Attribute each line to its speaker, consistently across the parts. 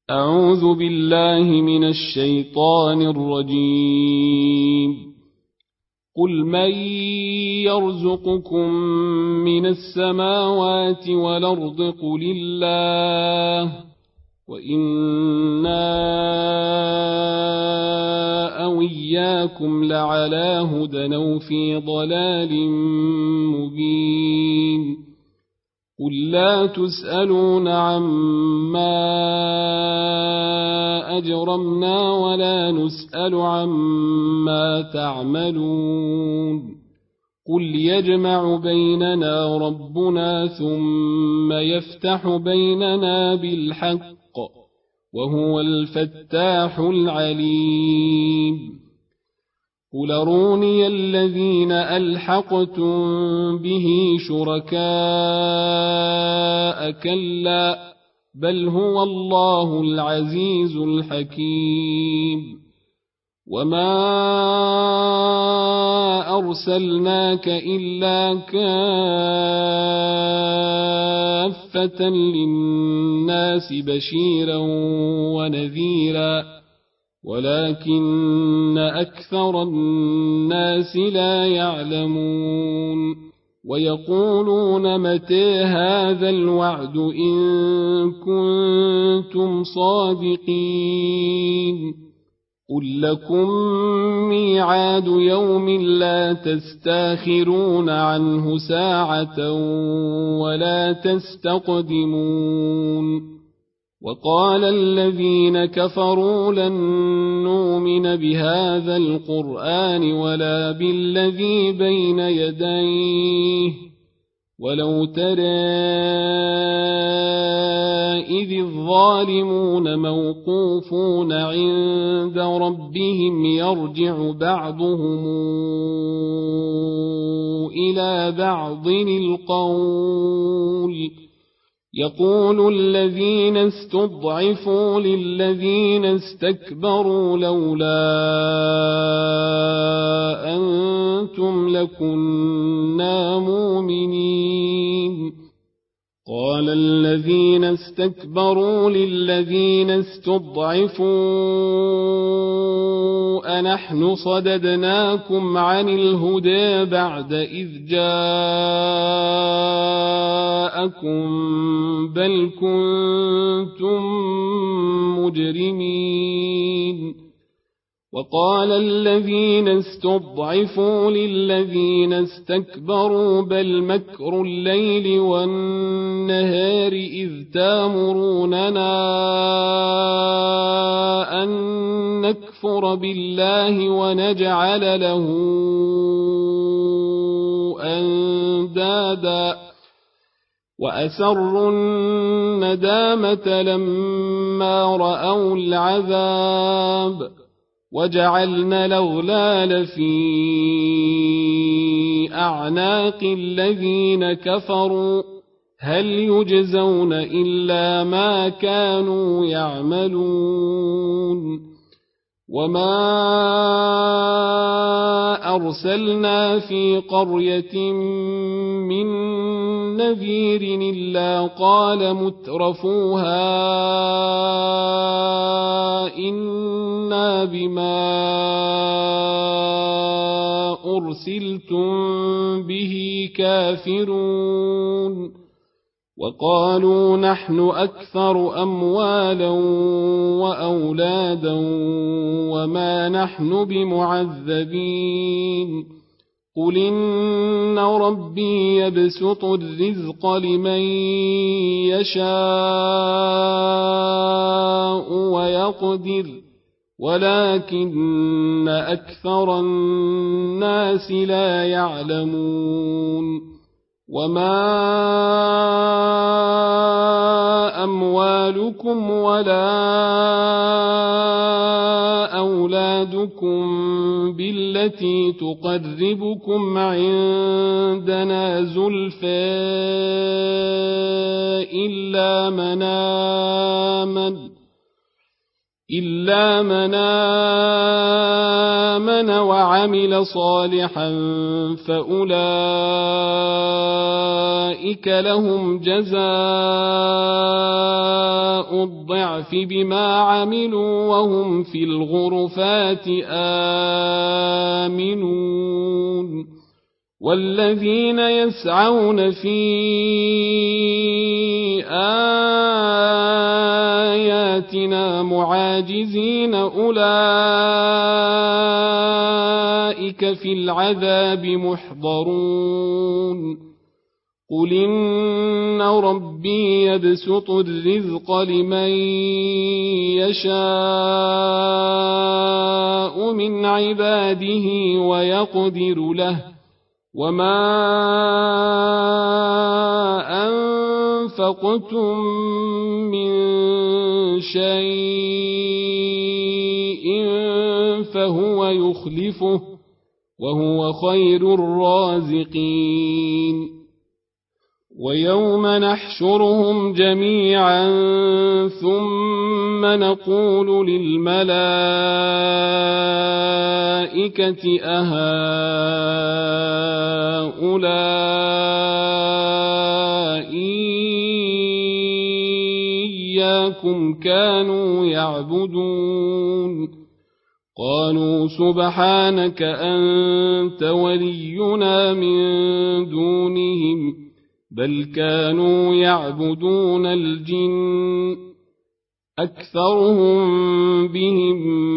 Speaker 1: أعوذ بالله من الشيطان الرجيم. قل من يرزقكم من السماوات والأرض قل الله وإنا أو إياكم لعلى هدى أو في ضلال مبين. قل لا تسألون عما أجرمنا ولا نسأل عما تعملون. قل يجمع بيننا ربنا ثم يفتح بيننا بالحق وهو الفتاح العليم. قل أروني الذين ألحقتم به شركاء كلا بل هو الله العزيز الحكيم. وما أرسلناك إلا كافة للناس بشيرا ونذيرا ولكن أكثر الناس لا يعلمون. ويقولون متى هذا الوعد إن كنتم صادقين. قل لكم ميعاد يوم لا تستاخرون عنه ساعة ولا تستقدمون. وقال الذين كفروا لن نؤمن بهذا القرآن ولا بالذي بين يديه ولو ترى إذ الظالمون موقوفون عند ربهم يرجع بعضهم إلى بعض القول يقول الذين استضعفوا للذين استكبروا لولا أنتم لكنا مؤمنين. قال الذين استكبروا للذين استضعفوا أنحن صددناكم عن الهدى بعد إذ جاءكم بل كنتم مجرمين. وقال الذين استضعفوا للذين استكبروا بل مكر الليل والنهار إذ تامروننا أن نكفر بالله ونجعل له أندادا وأسروا الندامة لما رأوا العذاب وجعلنا الأغلال في أعناق الذين كفروا هل يجزون إلا ما كانوا يعملون. وما أرسلنا في قرية من نذير إلا قال مترفوها إنا بما أرسلتم به كافرون. وقالوا نحن أكثر أموالا وأولادا وما نحن بمعذبين. قل إن ربي يبسط الرزق لمن يشاء ويقدر ولكن أكثر الناس لا يعلمون. وما أموالكم ولا أولادكم بالتي تقربكم عندنا زلفى إلا من آمن وعمل صالحا فأولئك لهم جزاء الضعف بما عملوا وهم في الغرفات آمنون والذين يسعون في آياتنا معاجزين أولئك في العذاب محضرون قل إن ربي يبسط الرزق لمن يشاء من عباده ويقدر له وما أنفقتم من شيء فهو يخلفه وهو خير الرازقين ويوم نحشرهم جميعا ثم نقول للملائكة أهؤلاء إياكم كانوا يعبدون قالوا سبحانك أنت ولينا من دونهم بل كانوا يعبدون الجن أكثرهم بهم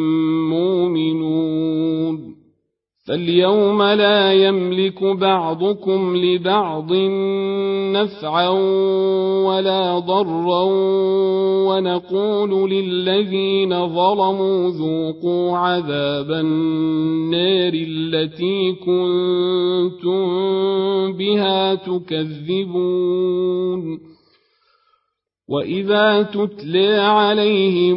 Speaker 1: مؤمنون فاليوم لا يملك بعضكم لبعض نفعا ولا ضرا ونقول للذين ظلموا ذوقوا عذاب النار التي كنتم بها تكذبون وإذا تتلى عليهم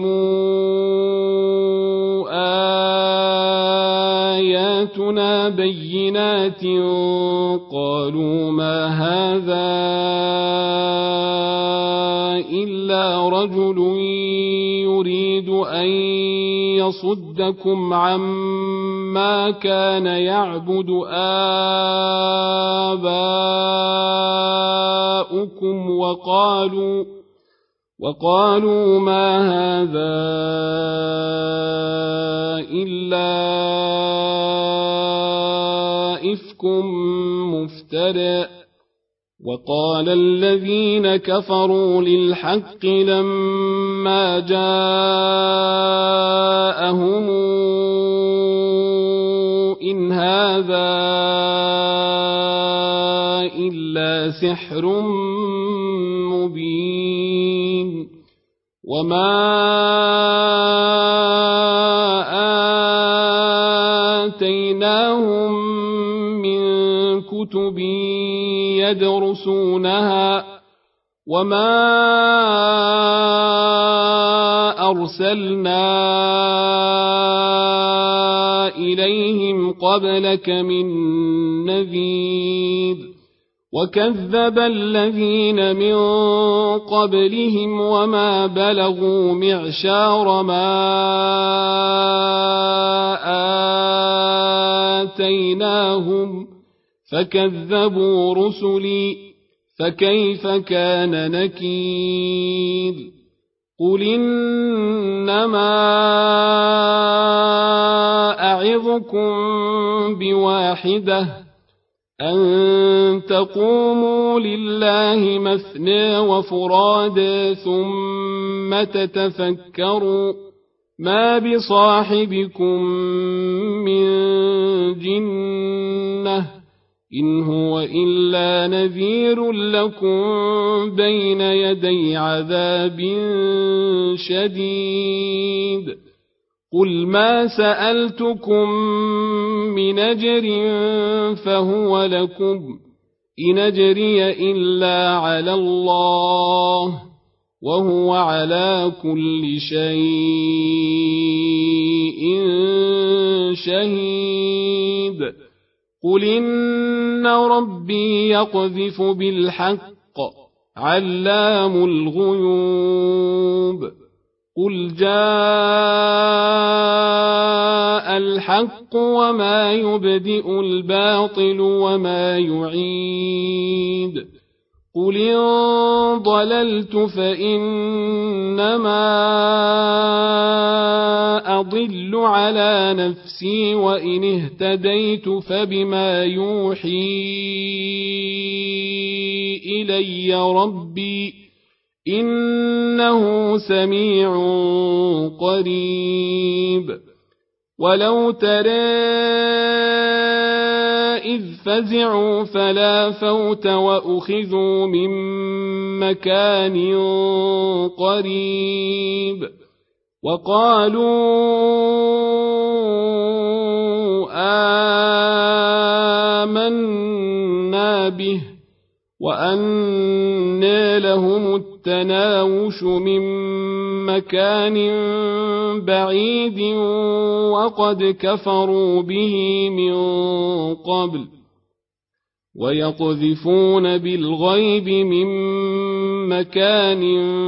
Speaker 1: آياتنا بينات قالوا ما هذا إلا رجل يريد أن يصدكم عما كان يعبد آباؤكم وقالوا ما هذا إلا إفك مفترى وقال الذين كفروا للحق لما جاءهم إن هذا إلا سحر مبين وما آتيناهم من كتب يدرسونها وما أرسلنا إليهم قبلك من نذير وكذب الذين من قبلهم وما بلغوا معشار ما آتيناهم فكذبوا رسلي فكيف كان نكير قل إنما أعظكم بواحدة أن تقوموا لله مثنى وفرادا ثم تتفكروا ما بصاحبكم من جنة إن هو إلا نذير لكم بين يدي عذاب شديد قل ما سألتكم من أجر فهو لكم إن أجري إلا على الله وهو على كل شيء شهيد قل إن ربي يقذف بالحق علام الغيوب قل جاء الحق وما يبدئ الباطل وما يعيد قل إن ضللت فإنما أضل على نفسي وإن اهتديت فبما يوحي إلي ربي إنه سميع قريب ولو ترى إذ فزعوا فلا فوت وأخذوا من مكان قريب وقالوا آمنا به وأنى لهم التناوش من مكان بعيد وقد كفروا به من قبل ويقذفون بالغيب من مكان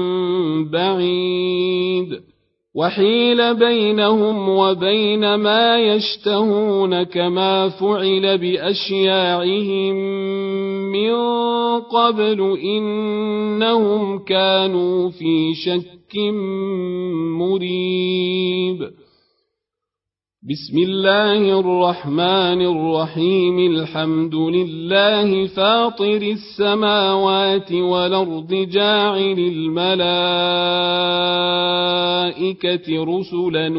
Speaker 1: بعيد وحيل بينهم وبين ما يشتهون كما فعل بأشياعهم من قبل إنهم كانوا في شك مريب بسم الله الرحمن الرحيم الحمد لله فاطر السماوات والأرض جاعل الملائكة رسلا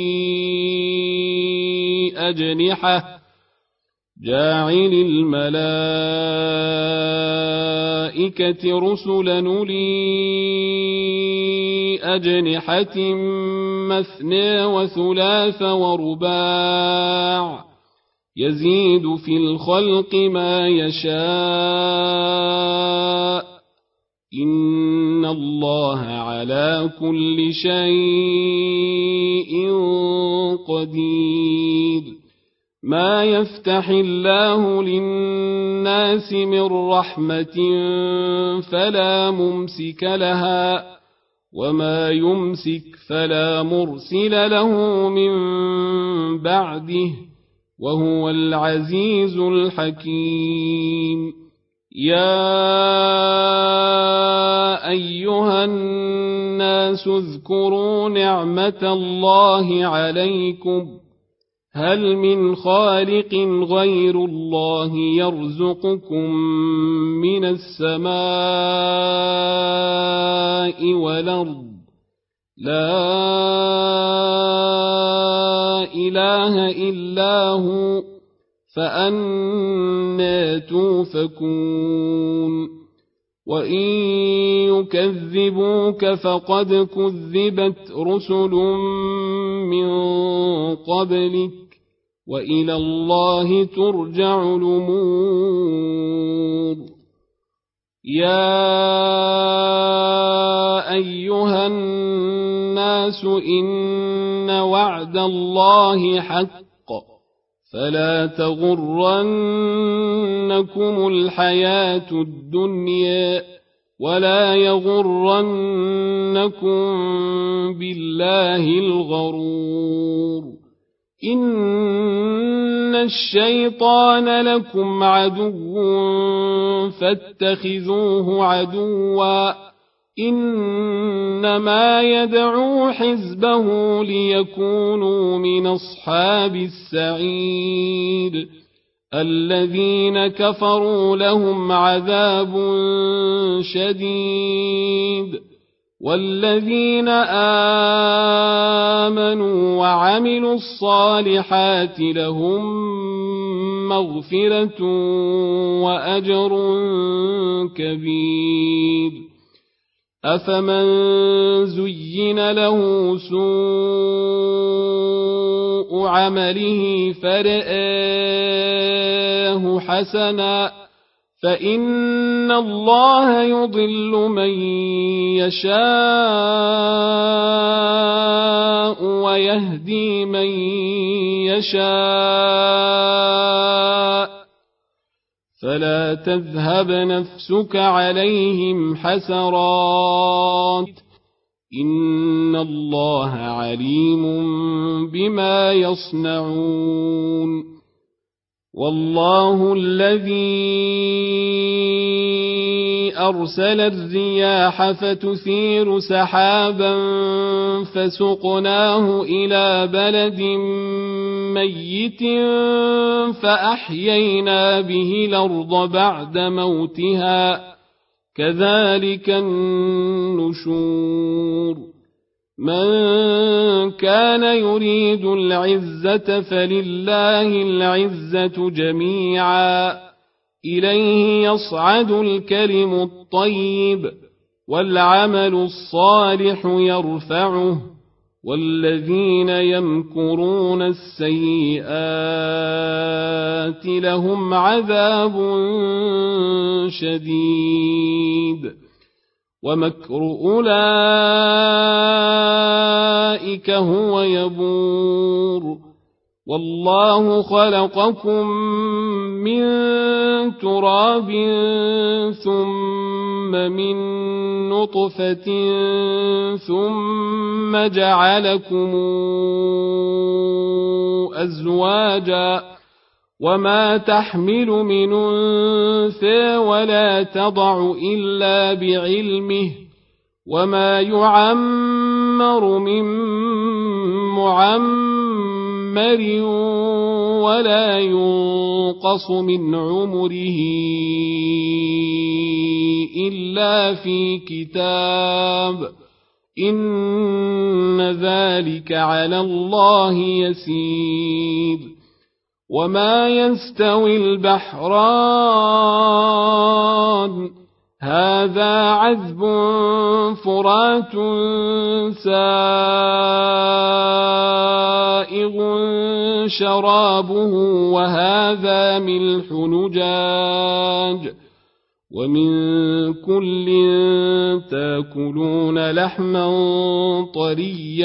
Speaker 1: أولي أجنحة مثنى وثلاث ورباع يزيد في الخلق ما يشاء إن الله على كل شيء قدير ما يفتح الله للناس من رحمة فلا ممسك لها وما يمسك فلا مرسل له من بعده وهو العزيز الحكيم يا أيها الناس اذكروا نعمة الله عليكم هل من خالق غير الله يرزقكم من السماء والأرض لا إله إلا هو فأنى توفكون وإن يكذبوك فقد كذبت رسل من قبلك وإلى الله ترجع الأمور يا أيها الناس إن وعد الله حق فلا تغرنكم الحياة الدنيا ولا يغرنكم بالله الغرور إن الشيطان لكم عدو فاتخذوه عدوا إنما يدعو حزبه ليكونوا من أصحاب السعير الذين كفروا لهم عذاب شديد والذين آمنوا وعملوا الصالحات لهم مغفرة وأجر كبير أفمن زين له سوء عمله فرآه حسنا فإن الله يضل من يشاء ويهدي من يشاء فلا تذهب نفسك عليهم حسرات إن الله عليم بما يصنعون والله الذي أرسل الرياح فتثير سحابا فسقناه إلى بلد ميت فأحيينا به الأرض بعد موتها كذلك النشور من كان يريد العزة فلله العزة جميعا إليه يصعد الكلم الطيب والعمل الصالح يرفعه والذين يمكرون السيئات لهم عذاب شديد ومكر أولئك هو يبور والله خلقكم من تراب ثم من نطفة ثم جعلكم أزواجا وما تحمل من أنثى ولا تضع إلا بعلمه وما يعمر من معمر ولا ينقص من عمره إلا في كتاب إن ذلك على الله يسير وما يستوي البحران هذا عذب فرات سائغ شرابه وهذا ملح نجاج ومن كل تاكلون لحما طريا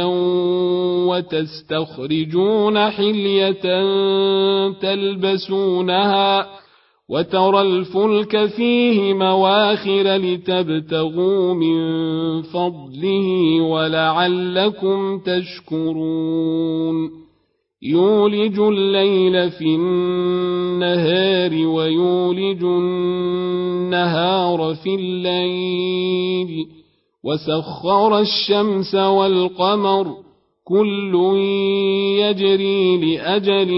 Speaker 1: وتستخرجون حلية تلبسونها وترى الفلك فيه مواخر لتبتغوا من فضله ولعلكم تشكرون يولج الليل في النهار ويولج النهار في الليل وسخر الشمس والقمر كل يجري لأجل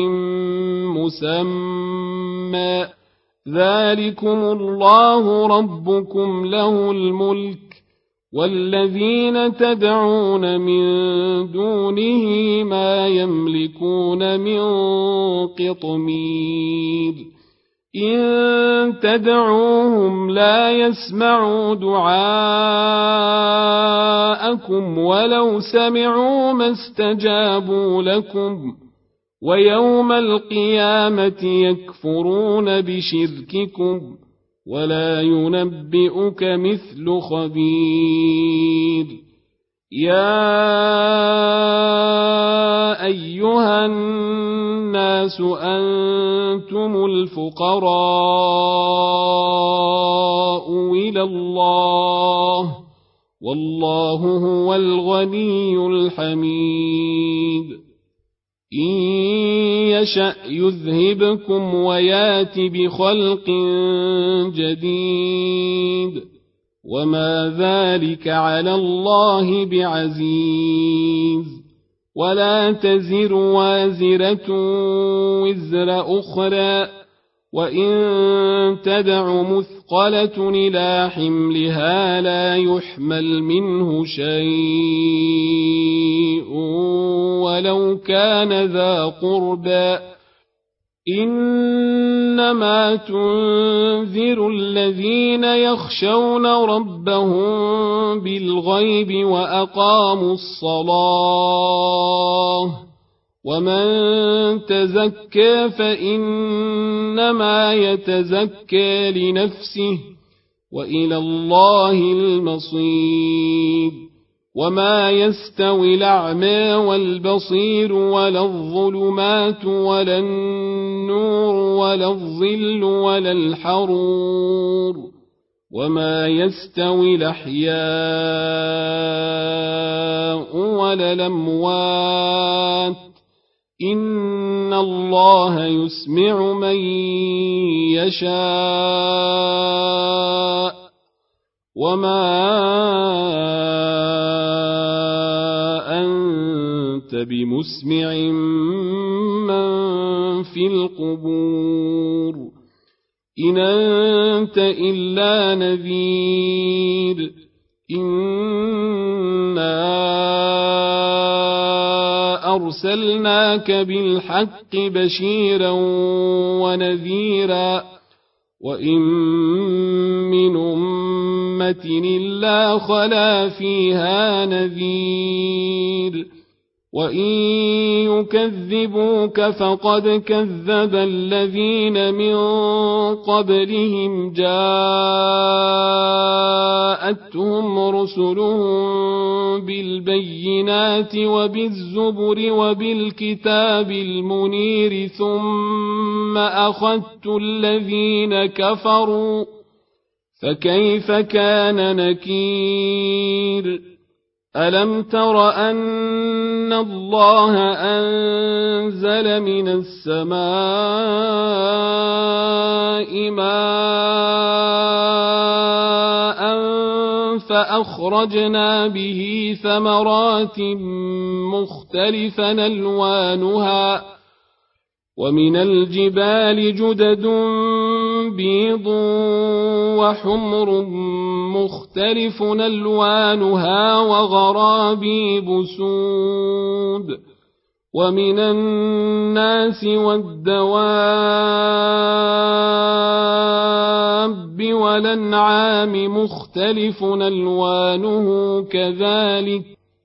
Speaker 1: مسمى ذلكم الله ربكم له الملك والذين تدعون من دونه ما يملكون من قطمير إن تدعوهم لا يسمعوا دعاءكم ولو سمعوا ما استجابوا لكم ويوم القيامة يكفرون بشرككم ولا ينبئك مثل خبير يا أيها الناس أنتم الفقراء إلى الله والله هو الغني الحميد إن يشأ يذهبكم ويات بخلق جديد وما ذلك على الله بعزيز ولا تزر وازرة وزر أخرى وإن تدع مثقلة إلى حملها لا يحمل منه شيء ولو كان ذا قربى إنما تنذر الذين يخشون ربهم بالغيب وأقاموا الصلاة ومن تزكى فإنما يتزكى لنفسه وإلى الله المصير وما يستوي الأعمى والبصير ولا الظلمات ولا النور ولا الظل ولا الحرور وما يستوي الأحياء ولا الأموات إن الله يسمع من يشاء وما أنت بمسمع من في القبور إن أنت إلا نذير إنا أرسلناك بالحق بشيرا ونذيرا وإن من أمة إلا خلا فيها نذير وإن يكذبوك فقد كذب الذين من قبلهم جاءتهم رسلهم بالبينات وبالزبر وبالكتاب المنير ثم أخذت الذين كفروا فكيف كان نكير ألم تر أن الله أنزل من السماء ماء فأخرجنا به ثمرات مختلفا ألوانها ومن الجبال جدد بيض وحمر مختلف ألوانها وغرابيب سود ومن الناس والدواب والأنعام مختلف ألوانه كذلك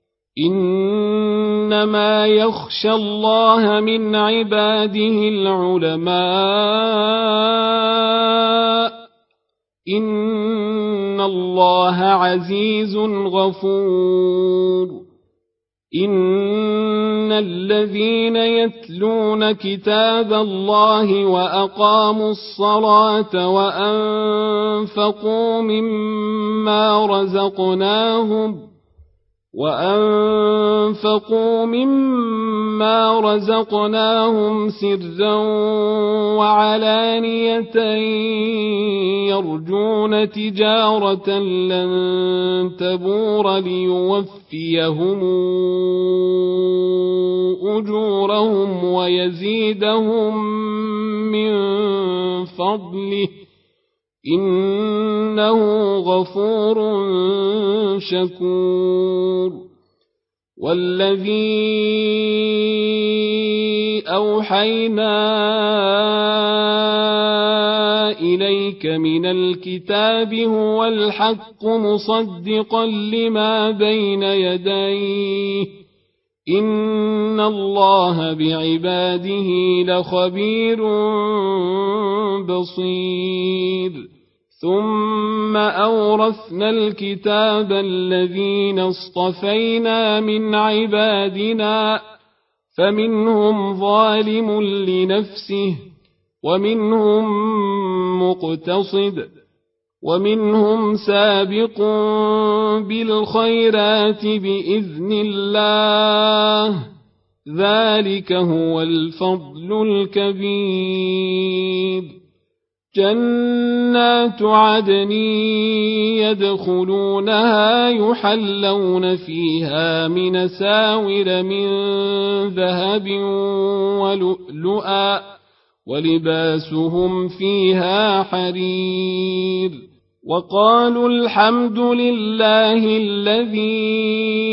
Speaker 1: إنما يخشى الله من عباده العلماء إن الله عزيز غفور إن الذين يتلون كتاب الله وأقاموا الصلاة وأنفقوا مما رزقناهم سرا وعلانية يرجون تجارة لن تبور ليوفيهم أجورهم ويزيدهم من فضله إنه غفور شكور والذي أوحينا إليك من الكتاب هو الحق مصدقا لما بين يديه إن الله بعباده لخبير بصير ثم أورثنا الكتاب الذين اصطفينا من عبادنا فمنهم ظالم لنفسه ومنهم مقتصد ومنهم سابق بالخيرات بإذن الله ذلك هو الفضل الكبير جنات عدن يدخلونها يحلون فيها من ساور من ذهب ولؤلؤا ولباسهم فيها حرير وقالوا الحمد لله الذي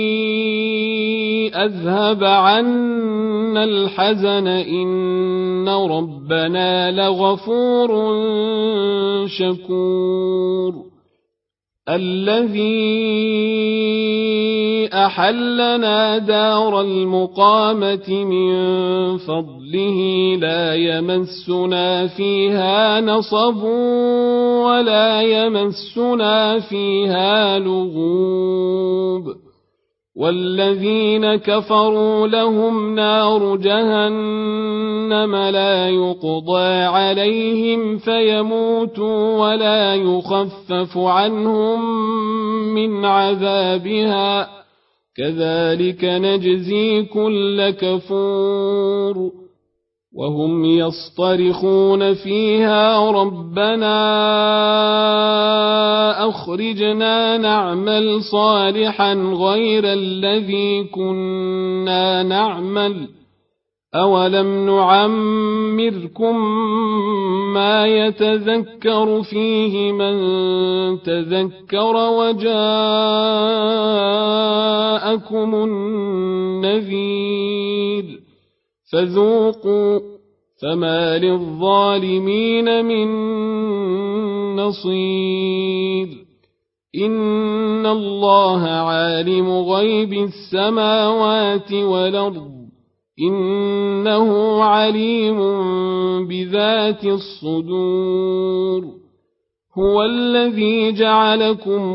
Speaker 1: أذهب عنا الحزن إن ربنا لغفور شكور الذي أحلنا دار المقامة من فضله لا يمسنا فيها نصب ولا يمسنا فيها لغوب والذين كفروا لهم نار جهنم لا يقضى عليهم فيموتوا ولا يخفف عنهم من عذابها كذلك نجزي كل كفور وهم يصطرخون فيها ربنا أخرجنا نعمل صالحا غير الذي كنا نعمل أولم نعمركم ما يتذكر فيه من تذكر وجاءكم النذير فذوقوا فما للظالمين من نصير إن الله عالم غيب السماوات والأرض إنه عليم بذات الصدور هو الذي جعلكم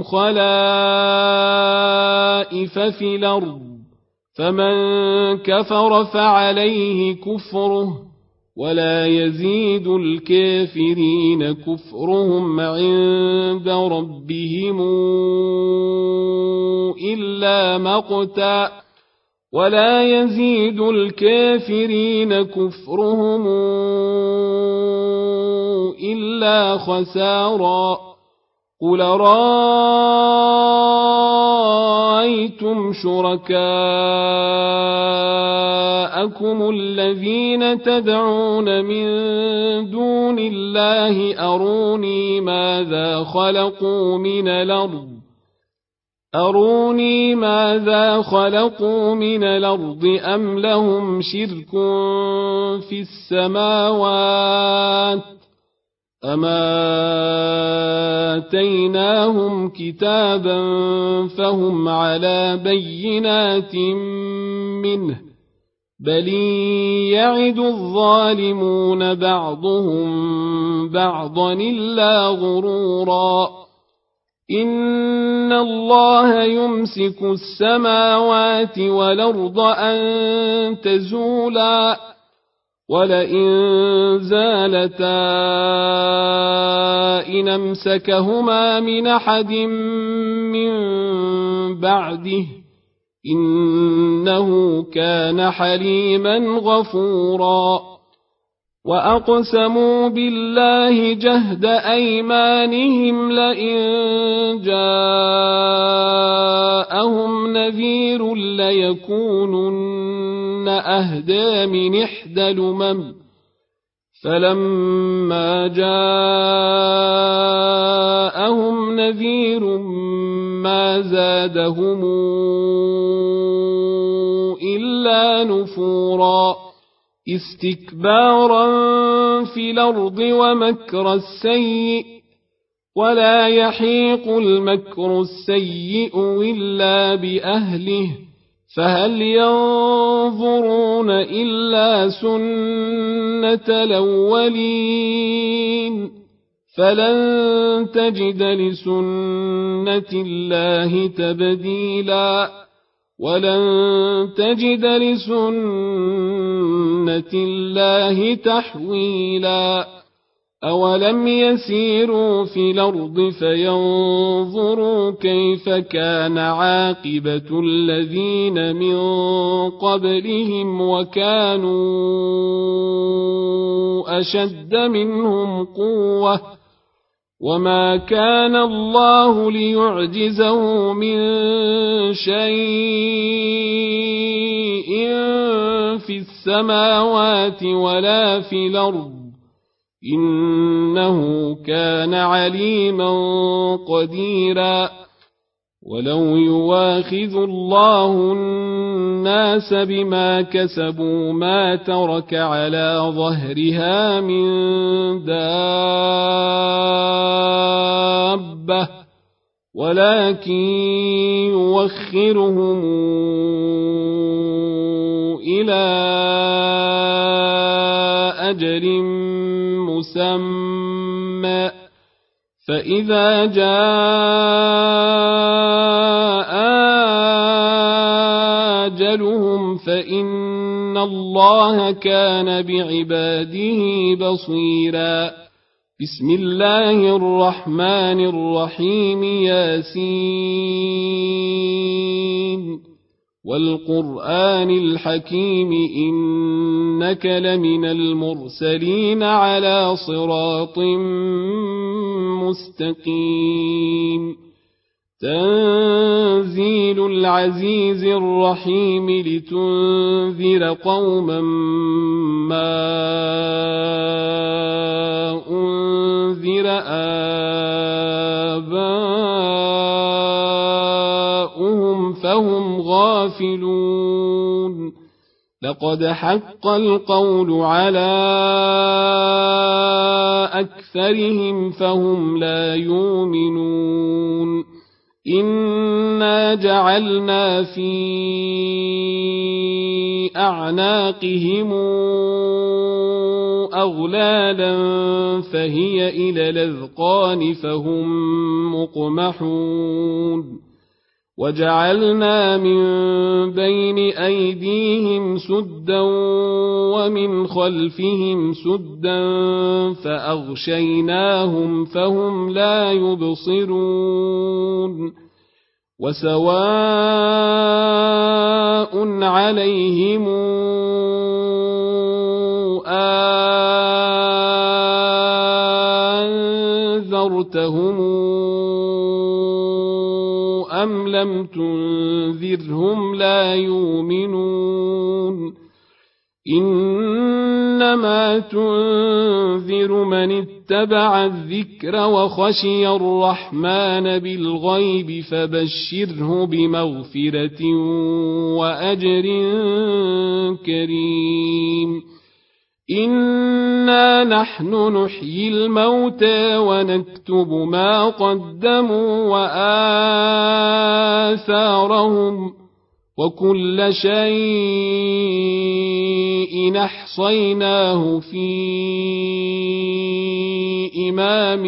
Speaker 1: خلائف في الأرض فمن كفر فعليه كفره ولا يزيد الكافرين كفرهم عند ربهم إلا مقتا ولا يزيد الكافرين كفرهم إلا خسارا قل رأيتم شركاءكم الذين تدعون من دون الله أروني ماذا خلقوا من الأرض أم لهم شرك في السماوات أم آتيناهم كتابا فهم على بينات منه بل يعد الظالمون بعضهم بعضا إلا غرورا إن الله يمسك السماوات والأرض أن تزولا ولئن زالتا إن أمسكهما من أحد من بعده إنه كان حليما غفورا وأقسموا بالله جهد أيمانهم لئن جاءهم نذير ليكونن أهدى من إحدى الأمم فلما جاءهم نذير ما زادهم إلا نفورا استكبارا في الأرض ومكر السيء ولا يحيق المكر السيء إلا بأهله فهل ينظرون إلا سنة الأولين فلن تجد لسنة الله تبديلا ولن تجد لسنة الله تحويلا أولم يسيروا في الأرض فينظروا كيف كان عاقبة الذين من قبلهم وكانوا أشد منهم قوة وما كان الله ليعجزه من شيء في السماوات ولا في الأرض إنه كان عليما قديرا ولو يواخذ الله الناس بما كسبوا ما ترك على ظهرها من دابة ولكن يوخرهم إلى أجل مسمى فإذا جاء تسألهم فإن الله كان بعباده بصيرا. بسم الله الرحمن الرحيم. ياسين والقرآن الحكيم إنك لمن المرسلين على صراط مستقيم. تنزيل العزيز الرحيم لتنذر قوما ما أنذر آباؤهم فهم غافلون. لقد حق القول على أكثرهم فهم لا يؤمنون. إنا جعلنا في أعناقهم أغلالا فهي إلى الأذقان فهم مقمحون. وجعلنا من بين أيديهم سدا ومن خلفهم سدا فأغشيناهم فهم لا يبصرون. وسواء عليهم أنذرتهم أم لم تنذرهم لا يؤمنون. إنما تنذر من اتبع الذكر وخشي الرحمن بالغيب فبشره بمغفرة وأجر كريم. إنا نحن نحيي الموتى ونكتب ما قدموا وآثارهم وكل شيء أحصيناه في إمام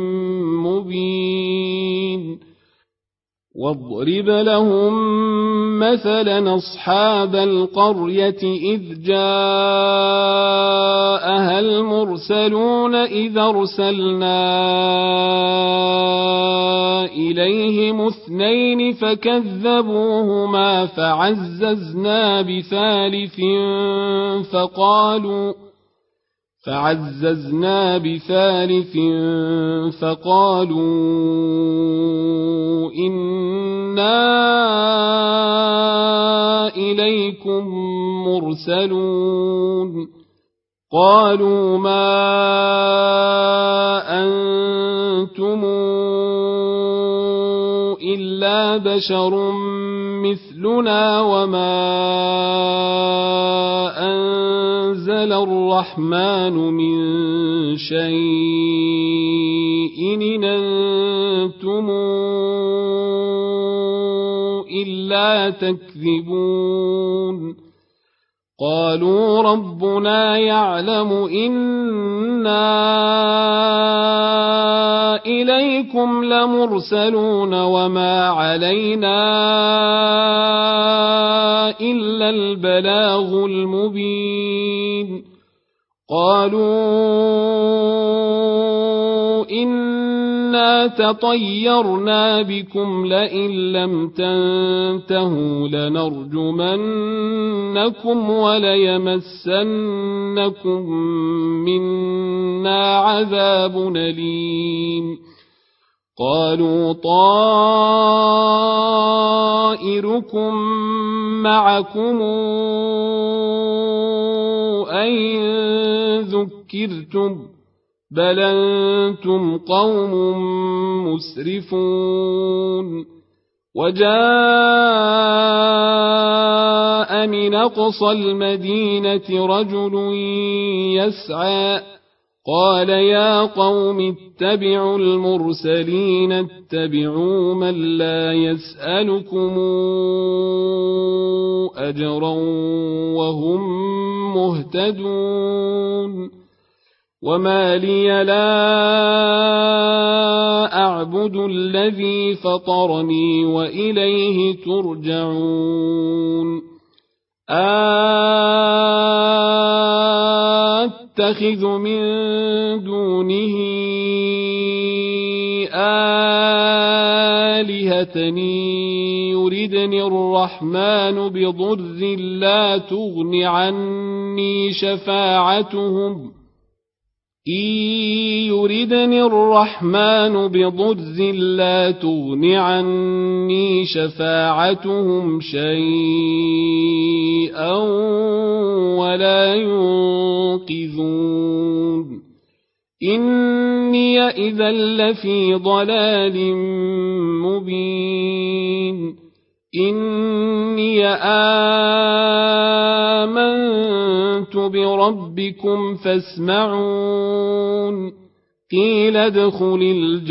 Speaker 1: مبين. واضرب لهم مثلا أصحاب القرية إذ جاءها المرسلون إذ أرسلنا إليهم اثنين فكذبوهما فعززنا بثالث فقالوا إنا إليكم مرسلون. قالوا ما أنتم إلا بشر مثلنا وما أنزل الرحمن من شيء إن أنتم إلا تكذبون. قالوا ربنا يعلم إنا إليكم لمرسلون وما علينا إلا البلاغ المبين. قالوا إنا تطيرنا بكم لئن لم تنتهوا لنرجمنكم وليمسنكم منا عذاب أليم. قالوا طائركم معكم أئن ذكرتم بل أنتم قوم مسرفون. وجاء من أقصى المدينة رجل يسعى قال يا قوم اتبعوا المرسلين اتبعوا من لا يسألكم أجرا وهم مهتدون. وما لي لا أعبد الذي فطرني وإليه ترجعون. أتخذ من دونه آلهة يردني الرحمن بضر لا تغن عني شفاعتهم يردني الرحمن بضر لا تغن عني شفاعتهم شيئا ولا ينقذون إني إذا لفي ضلال مبين إني آمنت بربكم فاسمعون قيل ادخل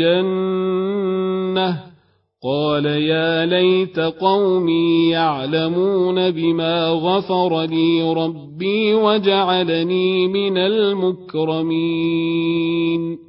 Speaker 1: الجنة قال يا ليت قومي يعلمون بما غفر لي ربي وجعلني من المكرمين